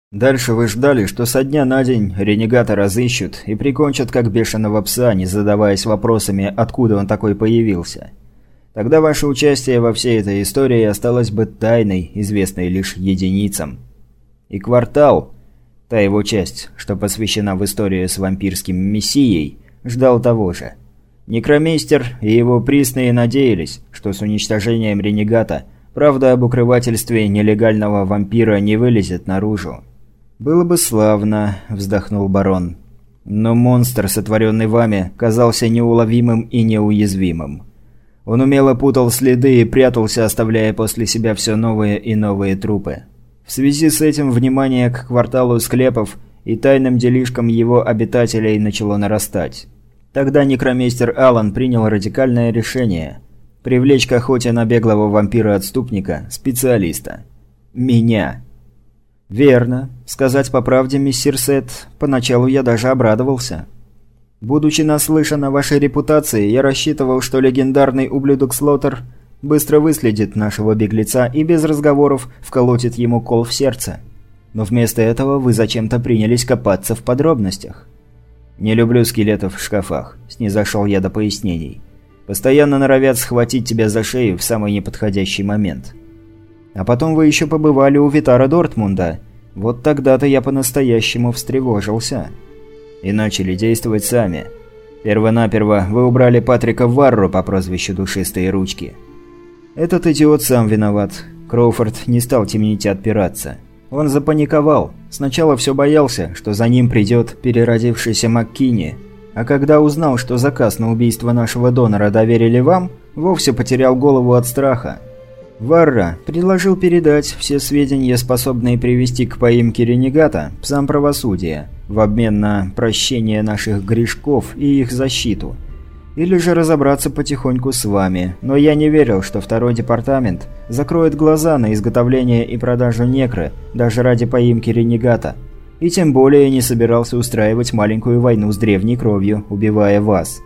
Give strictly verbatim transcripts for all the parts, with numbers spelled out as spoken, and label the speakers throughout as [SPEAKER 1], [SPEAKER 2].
[SPEAKER 1] Дальше вы ждали, что со дня на день ренегата разыщут и прикончат как бешеного пса, не задаваясь вопросами, откуда он такой появился. Тогда ваше участие во всей этой истории осталось бы тайной, известной лишь единицам. И квартал, та его часть, что посвящена в историю с вампирским мессией, ждал того же. Некромейстер и его присные надеялись, что с уничтожением ренегата правда об укрывательстве нелегального вампира не вылезет наружу. «Было бы славно», – вздохнул барон. «Но монстр, сотворенный вами, казался неуловимым и неуязвимым. Он умело путал следы и прятался, оставляя после себя все новые и новые трупы. В связи с этим внимание к кварталу склепов и тайным делишкам его обитателей начало нарастать. Тогда некромейстер Аллан принял радикальное решение – привлечь к охоте на беглого вампира-отступника специалиста. Меня». «Верно. Сказать по правде, миссир Сет, поначалу я даже обрадовался. Будучи наслышан о вашей репутации, я рассчитывал, что легендарный ублюдок Слоттер быстро выследит нашего беглеца и без разговоров вколотит ему кол в сердце. Но вместо этого вы зачем-то принялись копаться в подробностях». «Не люблю скелетов в шкафах», – снизошел я до пояснений. «Постоянно норовят схватить тебя за шею в самый неподходящий момент». «А потом вы еще побывали у Витара Дортмунда. Вот тогда-то я по-настоящему встревожился. И начали действовать сами. Первонаперво вы убрали Патрика Варру по прозвищу Душистые Ручки». «Этот идиот сам виноват». Кроуфорд не стал темнить и отпираться. Он запаниковал. Сначала все боялся, что за ним придет переродившийся МакКинни. А когда узнал, что заказ на убийство нашего донора доверили вам, вовсе потерял голову от страха. Варра предложил передать все сведения, способные привести к поимке ренегата, псам правосудия, в обмен на прощение наших грешков и их защиту. Или же разобраться потихоньку с вами, но я не верил, что второй департамент закроет глаза на изготовление и продажу некры даже ради поимки ренегата, и тем более не собирался устраивать маленькую войну с древней кровью, убивая вас.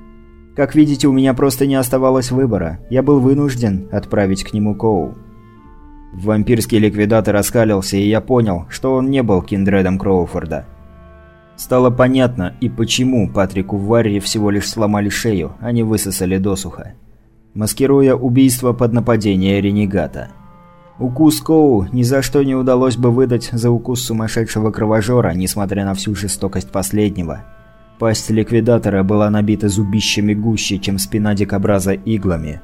[SPEAKER 1] Как видите, у меня просто не оставалось выбора. Я был вынужден отправить к нему Коу. Вампирский ликвидатор оскалился, и я понял, что он не был киндредом Кроуфорда. Стало понятно, и почему Патрику Варре всего лишь сломали шею, а не высосали досуха. Маскируя убийство под нападение ренегата. Укус Коу ни за что не удалось бы выдать за укус сумасшедшего кровожора, несмотря на всю жестокость последнего. Пасть ликвидатора была набита зубищами гуще, чем спина дикобраза иглами.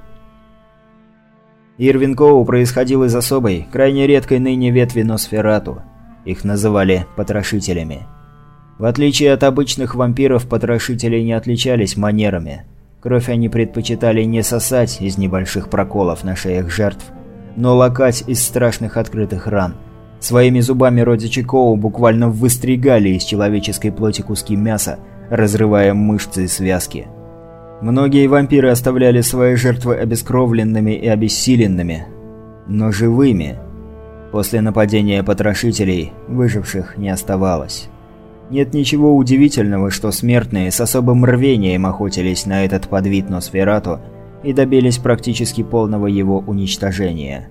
[SPEAKER 1] Ирвин Коу происходил из особой, крайне редкой ныне ветви Носферату. Их называли потрошителями. В отличие от обычных вампиров, потрошители не отличались манерами. Кровь они предпочитали не сосать из небольших проколов на шеях жертв, но лакать из страшных открытых ран. Своими зубами родичи Коу буквально выстригали из человеческой плоти куски мяса, разрывая мышцы и связки. Многие вампиры оставляли свои жертвы обескровленными и обессиленными, но живыми. После нападения потрошителей выживших не оставалось. Нет ничего удивительного, что смертные с особым рвением охотились на этот подвид Носферату и добились практически полного его уничтожения.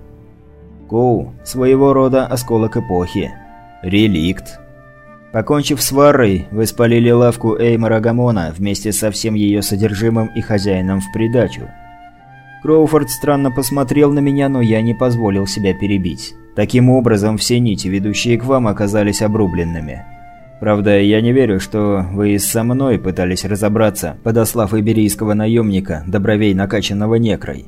[SPEAKER 1] Коу – своего рода осколок эпохи. Реликт. Покончив с Варрой, вы спалили лавку Эймора Гамона вместе со всем ее содержимым и хозяином в придачу. Кроуфорд странно посмотрел на меня, но я не позволил себя перебить. Таким образом, все нити, ведущие к вам, оказались обрубленными. Правда, я не верю, что вы и со мной пытались разобраться, подослав иберийского наемника, до бровей накачанного некрой.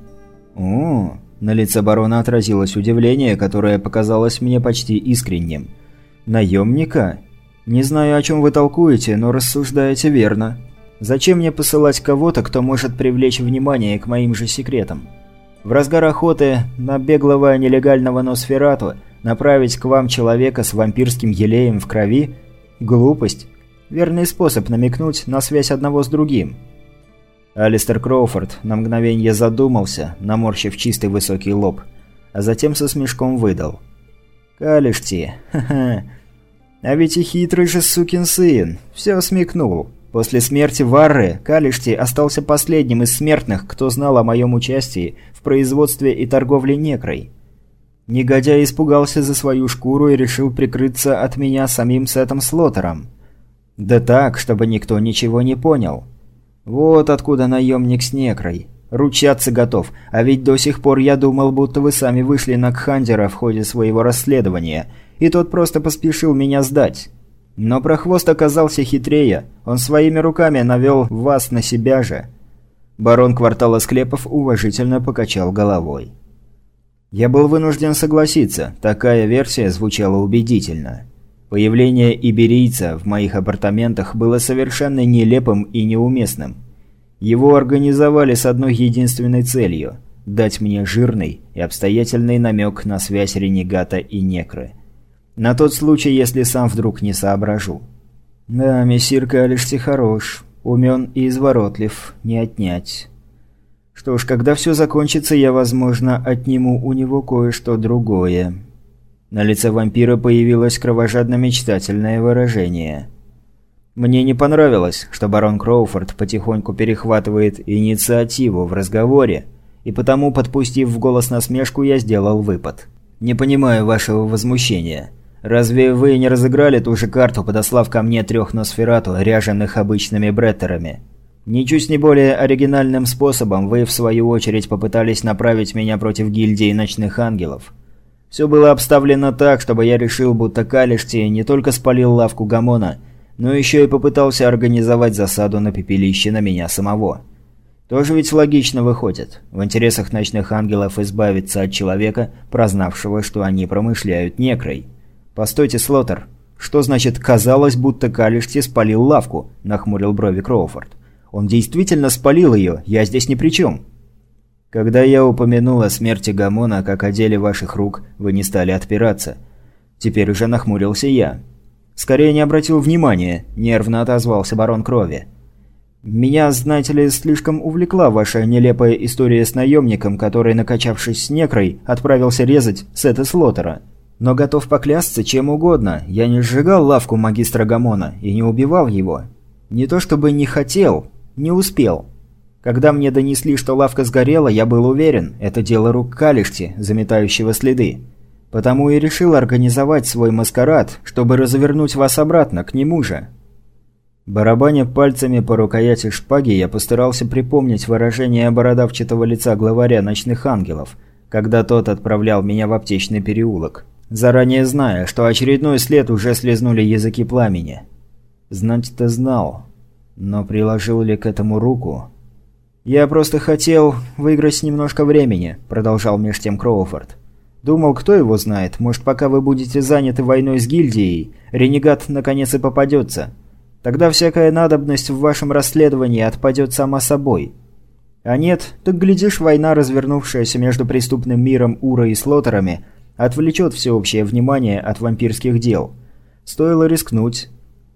[SPEAKER 1] О, на лице барона отразилось удивление, которое показалось мне почти искренним. Наемника? Не знаю, о чем вы толкуете, но рассуждаете верно. Зачем мне посылать кого-то, кто может привлечь внимание к моим же секретам? В разгар охоты на беглого нелегального Носферату направить к вам человека с вампирским елеем в крови? Глупость. Верный способ намекнуть на связь одного с другим. Алистер Кроуфорд на мгновение задумался, наморщив чистый высокий лоб, а затем со смешком выдал. «Калишти, ха-ха. А ведь и хитрый же сукин сын, все смекнул. После смерти Варры Калишти остался последним из смертных, кто знал о моем участии в производстве и торговле некрой. Негодяй испугался за свою шкуру и решил прикрыться от меня самим Сетом Слоттером. Да так, чтобы никто ничего не понял. Вот откуда наемник с некрой. Ручаться готов, а ведь до сих пор я думал, будто вы сами вышли на Кхандера в ходе своего расследования, и тот просто поспешил меня сдать. Но прохвост оказался хитрее, он своими руками навел вас на себя же. Барон Квартала Склепов уважительно покачал головой. Я был вынужден согласиться, такая версия звучала убедительно. Появление иберийца в моих апартаментах было совершенно нелепым и неуместным. Его организовали с одной единственной целью – дать мне жирный и обстоятельный намек на связь ренегата и некры. На тот случай, если сам вдруг не соображу. Да, мессир Калишти хорош, умен и изворотлив, не отнять. Что ж, когда все закончится, я, возможно, отниму у него кое-что другое. На лице вампира появилось кровожадно-мечтательное выражение. Мне не понравилось, что барон Кроуфорд потихоньку перехватывает инициативу в разговоре, и потому, подпустив в голос насмешку, я сделал выпад. «Не понимаю вашего возмущения. Разве вы не разыграли ту же карту, подослав ко мне трех Носферату, ряженых обычными бреттерами? Ничуть не более оригинальным способом вы, в свою очередь, попытались направить меня против гильдии Ночных Ангелов. Все было обставлено так, чтобы я решил, будто Калишти не только спалил лавку Гамона, но еще и попытался организовать засаду на пепелище на меня самого. Тоже ведь логично выходит. В интересах Ночных Ангелов избавиться от человека, прознавшего, что они промышляют некрой. «Постойте, Слоттер, что значит «казалось, будто Калишти спалил лавку»?» – нахмурил брови Кроуфорд. «Он действительно спалил ее, я здесь ни при чем». «Когда я упомянул о смерти Гамона как о деле ваших рук, вы не стали отпираться. Теперь уже нахмурился я». «Скорее не обратил внимания», – нервно отозвался барон Крови. «Меня, знаете ли, слишком увлекла ваша нелепая история с наемником, который, накачавшись с некрой, отправился резать Сета Слоттера. Но готов поклясться чем угодно, я не сжигал лавку магистра Гамона и не убивал его. Не то чтобы не хотел, не успел. Когда мне донесли, что лавка сгорела, я был уверен, это дело рук Калишти, заметающего следы. Потому и решил организовать свой маскарад, чтобы развернуть вас обратно, к нему же». Барабаня пальцами по рукояти шпаги, я постарался припомнить выражение бородавчатого лица главаря Ночных Ангелов, когда тот отправлял меня в аптечный переулок, заранее зная, что очередной след уже слезнули языки пламени. Знать-то знал, но приложил ли к этому руку? «Я просто хотел выиграть немножко времени», – продолжал меж тем Кроуфорд. «Думал, кто его знает, может, пока вы будете заняты войной с гильдией, ренегат наконец и попадется. Тогда всякая надобность в вашем расследовании отпадет сама собой. А нет, так глядишь, война, развернувшаяся между преступным миром Ура и Слоттерами, отвлечет всеобщее внимание от вампирских дел. Стоило рискнуть».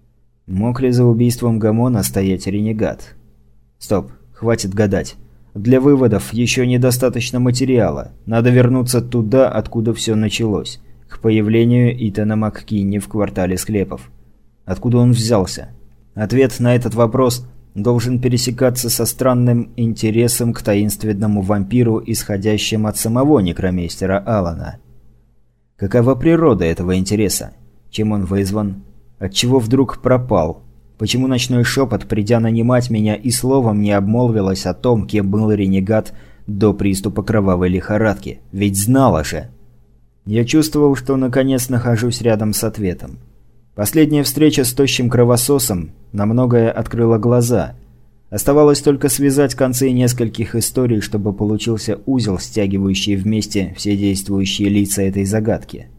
[SPEAKER 1] Мог ли за убийством Гамона стоять ренегат? Стоп, хватит гадать. Для выводов еще недостаточно материала. Надо вернуться туда, откуда все началось. К появлению Итана МакКинни в квартале Склепов. Откуда он взялся? Ответ на этот вопрос должен пересекаться со странным интересом к таинственному вампиру, исходящим от самого некромейстера Алана. Какова природа этого интереса? Чем он вызван? Отчего вдруг пропал? Почему ночной шепот, придя нанимать меня, и словом не обмолвилась о том, кем был ренегат до приступа кровавой лихорадки? Ведь знала же. Я чувствовал, что наконец нахожусь рядом с ответом. Последняя встреча с тощим кровососом на многое открыла глаза. Оставалось только связать концы нескольких историй, чтобы получился узел, стягивающий вместе все действующие лица этой загадки.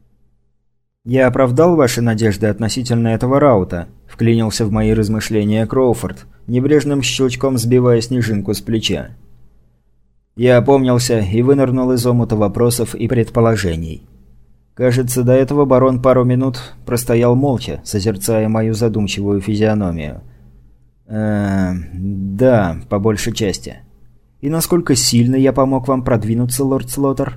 [SPEAKER 1] «Я оправдал ваши надежды относительно этого раута», – вклинился в мои размышления Кроуфорд, небрежным щелчком сбивая снежинку с плеча. Я опомнился и вынырнул из омута вопросов и предположений. Кажется, до этого барон пару минут простоял молча, созерцая мою задумчивую физиономию. Эм, да, по большей части. И насколько сильно я помог вам продвинуться, лорд Слоттер?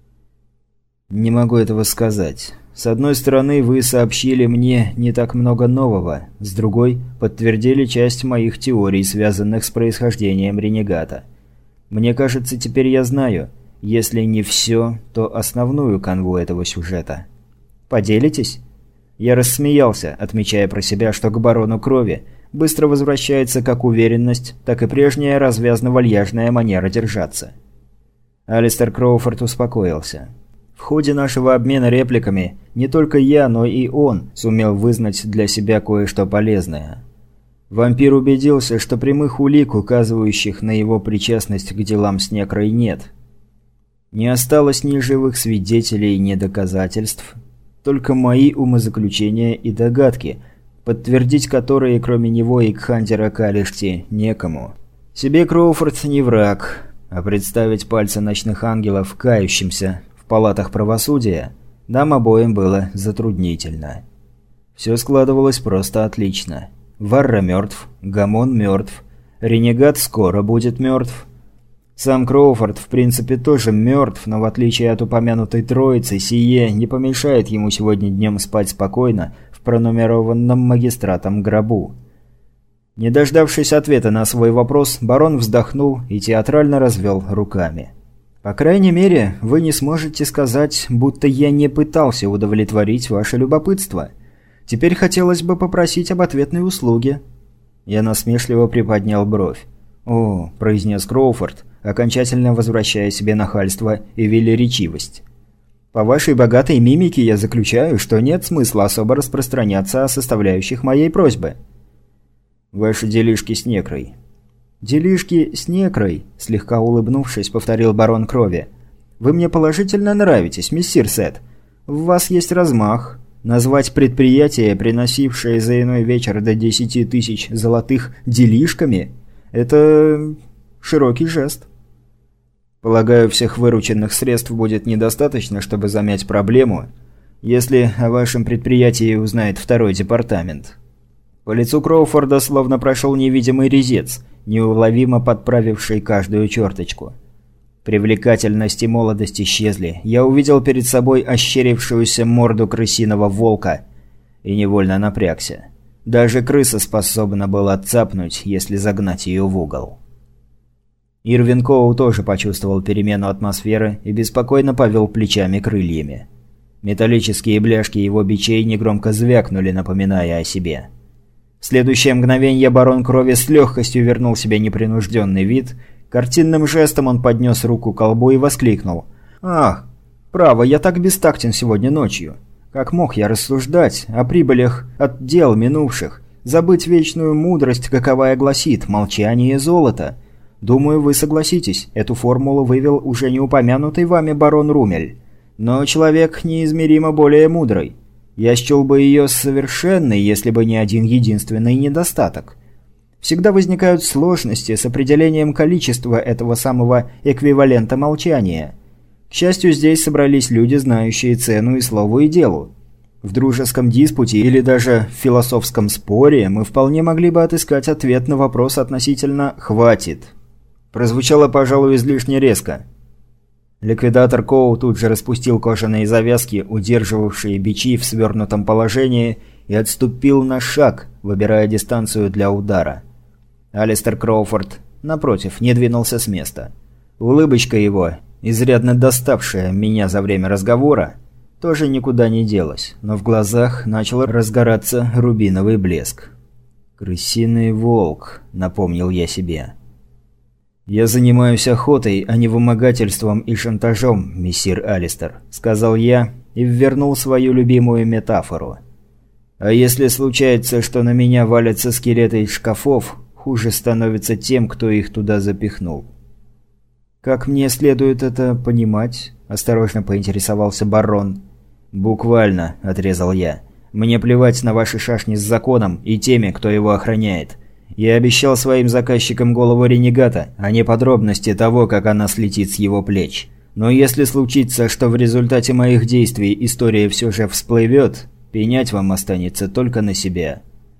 [SPEAKER 1] Не могу этого сказать. С одной стороны, вы сообщили мне не так много нового, с другой – подтвердили часть моих теорий, связанных с происхождением ренегата. Мне кажется, теперь я знаю, если не все, то основную канву этого сюжета. Поделитесь? Я рассмеялся, отмечая про себя, что к барону крови быстро возвращается как уверенность, так и прежняя развязно-вальяжная манера держаться. Алистер Кроуфорд успокоился. В ходе нашего обмена репликами не только я, но и он сумел вызнать для себя кое-что полезное. Вампир убедился, что прямых улик, указывающих на его причастность к делам с некрой, нет. Не осталось ни живых свидетелей, ни доказательств, только мои умозаключения и догадки, подтвердить которые, кроме него и Кхандера Калишти, некому. Себе Кроуфорд не враг, а представить пальцы ночных ангелов кающимся в палатах правосудия нам обоим было затруднительно. Все складывалось просто отлично. Варра мертв, Гамон мертв, Ренегат скоро будет мертв. Сам Кроуфорд, в принципе, тоже мертв, но в отличие от упомянутой троицы, сие не помешает ему сегодня днем спать спокойно в пронумерованном магистратом гробу. Не дождавшись ответа на свой вопрос, барон вздохнул и театрально развел руками. «По крайней мере, вы не сможете сказать, будто я не пытался удовлетворить ваше любопытство. Теперь хотелось бы попросить об ответной услуге». Я насмешливо приподнял бровь. «О», – произнес Кроуфорд, окончательно возвращая себе нахальство и велеречивость. «По вашей богатой мимике я заключаю, что нет смысла особо распространяться о составляющих моей просьбы». «Ваши делишки с некрой». «Делишки с некрой», – слегка улыбнувшись, повторил барон крови. «Вы мне положительно нравитесь, мессир Сет. В вас есть размах. Назвать предприятие, приносившее за иной вечер до десяти тысяч золотых делишками – это широкий жест». «Полагаю, всех вырученных средств будет недостаточно, чтобы замять проблему, если о вашем предприятии узнает второй департамент». По лицу Кроуфорда словно прошел невидимый резец, неуловимо подправивший каждую черточку. Привлекательность и молодость исчезли. Я увидел перед собой ощерившуюся морду крысиного волка и невольно напрягся. Даже крыса способна была цапнуть, если загнать ее в угол. Ирвин Коу тоже почувствовал перемену атмосферы и беспокойно повел плечами-крыльями. Металлические бляшки его бичей негромко звякнули, напоминая о себе. В следующее мгновение барон крови с легкостью вернул себе непринужденный вид. Картинным жестом он поднес руку к колбу и воскликнул. «Ах, право, я так бестактен сегодня ночью. Как мог я рассуждать о прибылях от дел минувших, забыть вечную мудрость, каковая гласит «молчание золото». Думаю, вы согласитесь, эту формулу вывел уже не упомянутый вами барон Румель. Но человек неизмеримо более мудрый. Я счел бы ее совершенной, если бы не один единственный недостаток. Всегда возникают сложности с определением количества этого самого эквивалента молчания. К счастью, здесь собрались люди, знающие цену и слову, и делу. В дружеском диспуте или даже в философском споре мы вполне могли бы отыскать ответ на вопрос относительно «хватит». Прозвучало, пожалуй, излишне резко. Ликвидатор Коу тут же распустил кожаные завязки, удерживавшие бичи в свернутом положении, и отступил на шаг, выбирая дистанцию для удара. Алистер Кроуфорд, напротив, не двинулся с места. Улыбочка его, изрядно доставшая меня за время разговора, тоже никуда не делась, но в глазах начал разгораться рубиновый блеск. «Крысиный волк», — напомнил я себе. «Я занимаюсь охотой, а не вымогательством и шантажом, мессир Алистер», — сказал я и ввернул свою любимую метафору. «А если случается, что на меня валятся скелеты из шкафов, хуже становится тем, кто их туда запихнул». «Как мне следует это понимать?» – осторожно поинтересовался барон. «Буквально», – отрезал я. «Мне плевать на ваши шашни с законом и теми, кто его охраняет. Я обещал своим заказчикам голову ренегата, а не подробности того, как она слетит с его плеч. Но если случится, что в результате моих действий история все же всплывет, пенять вам останется только на себя».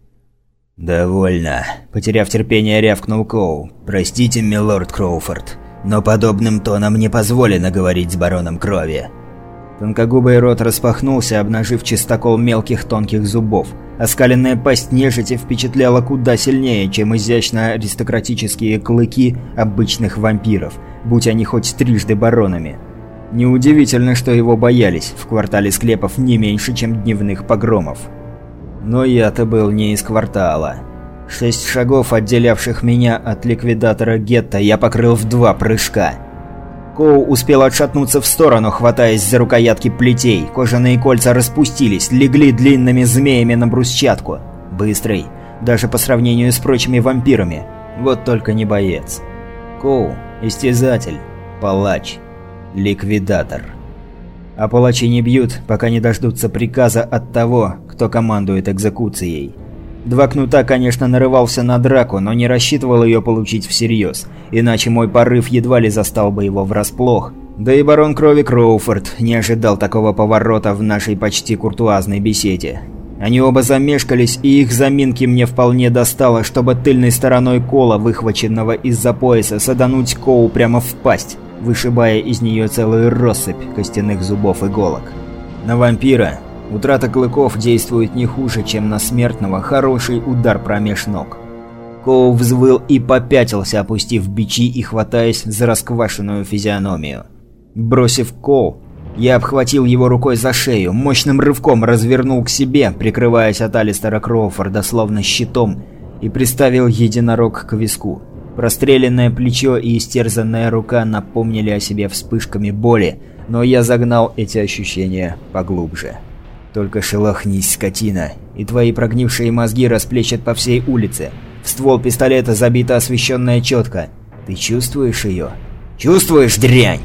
[SPEAKER 2] «Довольно», – потеряв терпение, рявкнул Коу. «Простите, милорд Кроуфорд, но подобным тоном не позволено говорить с бароном крови».
[SPEAKER 1] Тонкогубый рот распахнулся, обнажив чистокол мелких тонких зубов. Оскаленная пасть нежити впечатляла куда сильнее, чем изящно-аристократические клыки обычных вампиров, будь они хоть трижды баронами. Неудивительно, что его боялись в квартале склепов не меньше, чем дневных погромов. Но я-то был не из квартала. Шесть шагов, отделявших меня от ликвидатора гетто, я покрыл в два прыжка. Коу успел отшатнуться в сторону, хватаясь за рукоятки плетей. Кожаные кольца распустились, легли длинными змеями на брусчатку. Быстрый, даже по сравнению с прочими вампирами. Вот только не боец. Коу – истязатель, палач, ликвидатор. А палачи не бьют, пока не дождутся приказа от того, кто командует экзекуцией. Два кнута, конечно, нарывался на драку, но не рассчитывал ее получить всерьез, иначе мой порыв едва ли застал бы его врасплох. Да и барон крови Кроуфорд не ожидал такого поворота в нашей почти куртуазной беседе. Они оба замешкались, и их заминки мне вполне достало, чтобы тыльной стороной кола, выхваченного из-за пояса, садануть Коу прямо в пасть, вышибая из нее целую россыпь костяных зубов-иголок. На вампира утрата клыков действует не хуже, чем на смертного хороший удар промеж ног. Коу взвыл и попятился, опустив бичи и хватаясь за расквашенную физиономию. Бросив кол, я обхватил его рукой за шею, мощным рывком развернул к себе, прикрываясь от Алистера Кроуфорда словно щитом, и приставил единорог к виску. Простреленное плечо и истерзанная рука напомнили о себе вспышками боли, но я загнал эти ощущения поглубже. Только шелохнись, скотина, и твои прогнившие мозги расплещут по всей улице. В ствол пистолета забита освещенная четко. Ты чувствуешь ее? Чувствуешь, дрянь?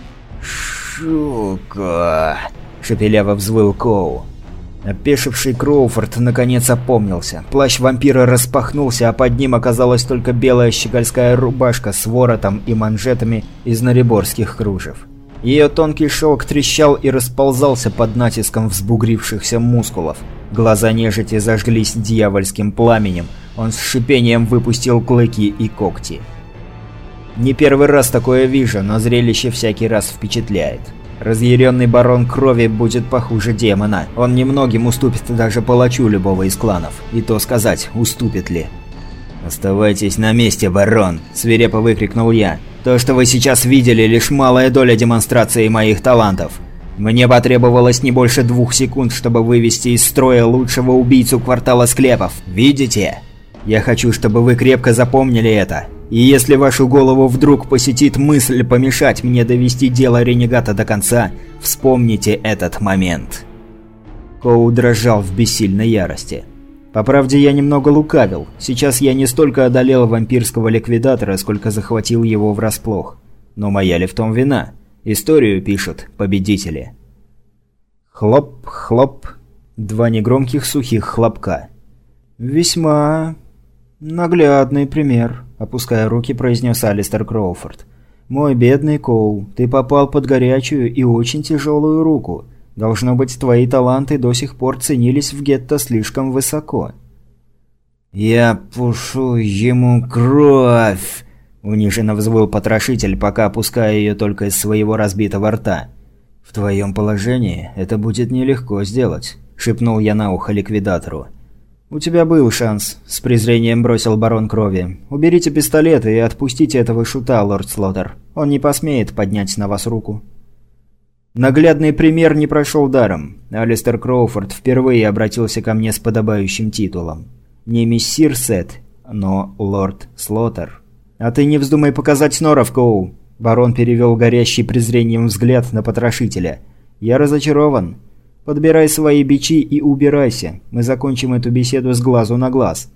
[SPEAKER 1] «Сука!» – шепеляво взвыл Коу. Опешивший Кроуфорд наконец опомнился. Плащ вампира распахнулся, а под ним оказалась только белая щегольская рубашка с воротом и манжетами из нареборских кружев. Ее тонкий шелк трещал и расползался под натиском взбугрившихся мускулов. Глаза нежити зажглись дьявольским пламенем. Он с шипением выпустил клыки и когти. Не первый раз такое вижу, но зрелище всякий раз впечатляет. Разъяренный барон крови будет похуже демона. Он немногим уступит даже палачу любого из кланов. И то сказать, уступит ли. «Оставайтесь на месте, барон!» – свирепо выкрикнул я. «То, что вы сейчас видели, лишь малая доля демонстрации моих талантов. Мне потребовалось не больше двух секунд, чтобы вывести из строя лучшего убийцу квартала склепов. Видите? Я хочу, чтобы вы крепко запомнили это. И если вашу голову вдруг посетит мысль помешать мне довести дело ренегата до конца, вспомните этот момент». Коу дрожал в бессильной ярости. По правде, я немного лукавил. Сейчас я не столько одолел вампирского ликвидатора, сколько захватил его врасплох. Но моя ли в том вина? Историю пишут победители. Хлоп, хлоп. Два негромких сухих хлопка. «Весьма наглядный пример», — опуская руки, произнес Алистер Кроуфорд. «Мой бедный Коу, ты попал под горячую и очень тяжелую руку. Должно быть, твои таланты до сих пор ценились в гетто слишком высоко». «Я пушу ему кровь!» – униженно взвыл потрошитель, пока опуская ее только из своего разбитого рта. «В твоем положении это будет нелегко сделать», – шепнул я на ухо ликвидатору. «У тебя был шанс», – с презрением бросил барон крови. «Уберите пистолеты и отпустите этого шута, лорд Слоттер. Он не посмеет поднять на вас руку». Наглядный пример не прошел даром. Алистер Кроуфорд впервые обратился ко мне с подобающим титулом. Не мессир Сет, но лорд Слоттер. «А ты не вздумай показать норов, Коу!» Барон перевел горящий презрением взгляд на потрошителя. «Я разочарован. Подбирай свои бичи и убирайся. Мы закончим эту беседу с глазу на глаз».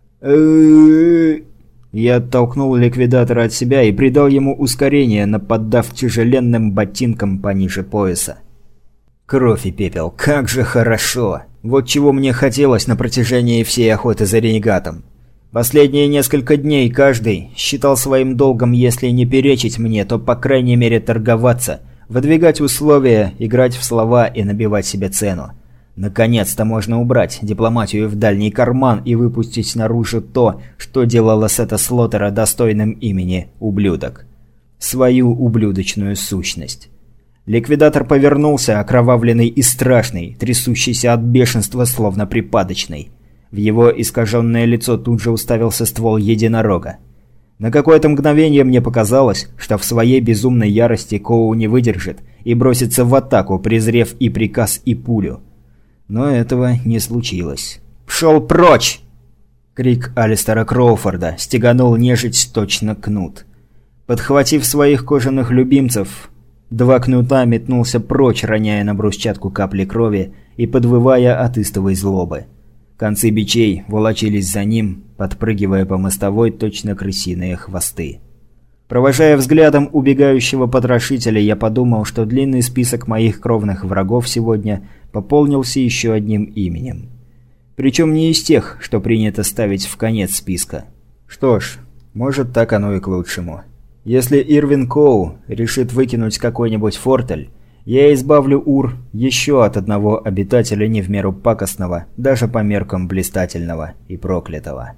[SPEAKER 1] Я оттолкнул ликвидатора от себя и придал ему ускорение, наподдав тяжеленным ботинкам пониже пояса. Кровь и пепел, как же хорошо! Вот чего мне хотелось на протяжении всей охоты за ренегатом. Последние несколько дней каждый считал своим долгом, если не перечить мне, то по крайней мере торговаться, выдвигать условия, играть в слова и набивать себе цену. Наконец-то можно убрать дипломатию в дальний карман и выпустить наружу то, что делало Сета Слоттера достойным имени ублюдок. Свою ублюдочную сущность. Ликвидатор повернулся, окровавленный и страшный, трясущийся от бешенства, словно припадочный. В его искаженное лицо тут же уставился ствол единорога. На какое-то мгновение мне показалось, что в своей безумной ярости Коу не выдержит и бросится в атаку, презрев и приказ, и пулю. Но этого не случилось. «Пшел прочь!» Крик Алистера Кроуфорда стеганул нежить точно кнут. Подхватив своих кожаных любимцев, два кнута метнулся прочь, роняя на брусчатку капли крови и подвывая от истовой злобы. Концы бичей волочились за ним, подпрыгивая по мостовой точно крысиные хвосты. Провожая взглядом убегающего потрошителя, я подумал, что длинный список моих кровных врагов сегодня пополнился еще одним именем. Причем не из тех, что принято ставить в конец списка. Что ж, может, так оно и к лучшему. Если Ирвин Коу решит выкинуть какой-нибудь фортель, я избавлю Ур еще от одного обитателя не в меру пакостного, даже по меркам блистательного и проклятого.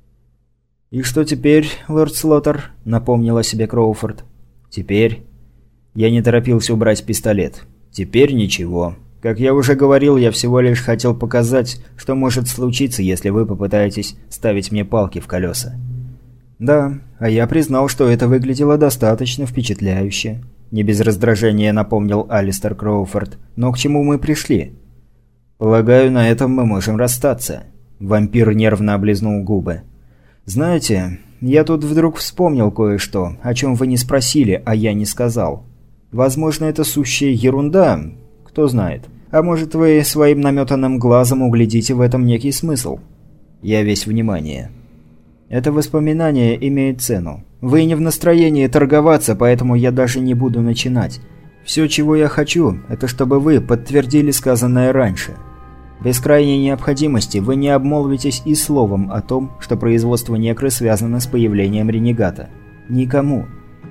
[SPEAKER 1] «И что теперь, лорд Слоттер?» – напомнил о себе Кроуфорд. «Теперь?» Я не торопился убрать пистолет. «Теперь ничего. Как я уже говорил, я всего лишь хотел показать, что может случиться, если вы попытаетесь ставить мне палки в колеса». «Да, а я признал, что это выглядело достаточно впечатляюще», – не без раздражения напомнил Алистер Кроуфорд. «Но к чему мы пришли?» «Полагаю, на этом мы можем расстаться». Вампир нервно облизнул губы. «Знаете, я тут вдруг вспомнил кое-что, о чем вы не спросили, а я не сказал. Возможно, это сущая ерунда, кто знает. А может, вы своим наметанным глазом углядите в этом некий смысл?» Я весь внимание. «Это воспоминание имеет цену. Вы не в настроении торговаться, поэтому я даже не буду начинать. Все, чего я хочу, это чтобы вы подтвердили сказанное раньше. Без крайней необходимости вы не обмолвитесь и словом о том, что производство некры связано с появлением ренегата. Никому».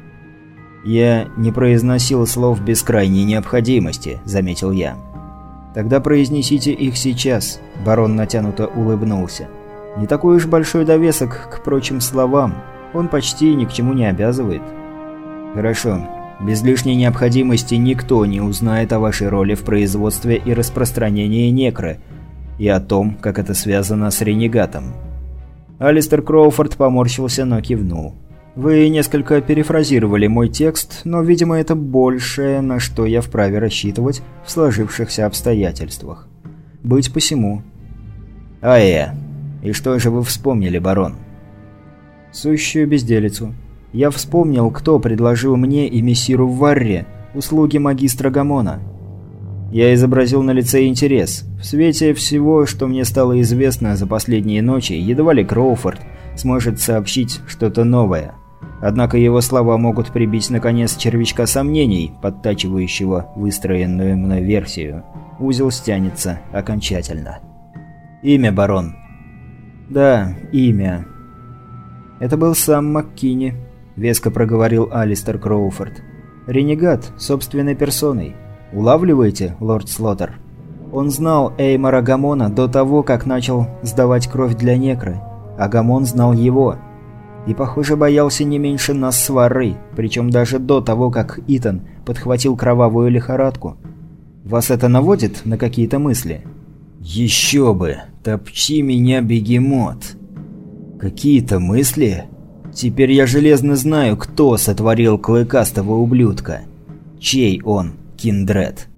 [SPEAKER 1] «Я не произносил слов без крайней необходимости», — заметил я. «Тогда произнесите их сейчас», — барон натянуто улыбнулся. «Не такой уж большой довесок к прочим словам. Он почти ни к чему не обязывает». «Хорошо. Без лишней необходимости никто не узнает о вашей роли в производстве и распространении некры, и о том, как это связано с ренегатом». Алистер Кроуфорд поморщился, но кивнул. «Вы несколько перефразировали мой текст, но, видимо, это большее, на что я вправе рассчитывать в сложившихся обстоятельствах. Быть посему». «А я? И что же вы вспомнили, барон?» «Сущую безделицу. Я вспомнил, кто предложил мне и мессиру Варре услуги магистра Гамона». Я изобразил на лице интерес. В свете всего, что мне стало известно за последние ночи, едва ли Кроуфорд сможет сообщить что-то новое. Однако его слова могут прибить наконец червячка сомнений, подтачивающего выстроенную мной версию. Узел стянется окончательно. «Имя, барон?» «Да, имя. Это был сам МакКинни», — веско проговорил Алистер Кроуфорд. «Ренегат, собственной персоной. Улавливаете, лорд Слоттер? Он знал Эймора Гамона до того, как начал сдавать кровь для некры, а Гамон знал его. И, похоже, боялся не меньше нас с Варрой, причем даже до того, как Итан подхватил кровавую лихорадку. Вас это наводит на какие-то мысли?»
[SPEAKER 2] «Еще бы! Топчи меня, бегемот!» «Какие-то мысли? Теперь я железно знаю, кто сотворил клыкастого ублюдка. Чей он, Киндред?»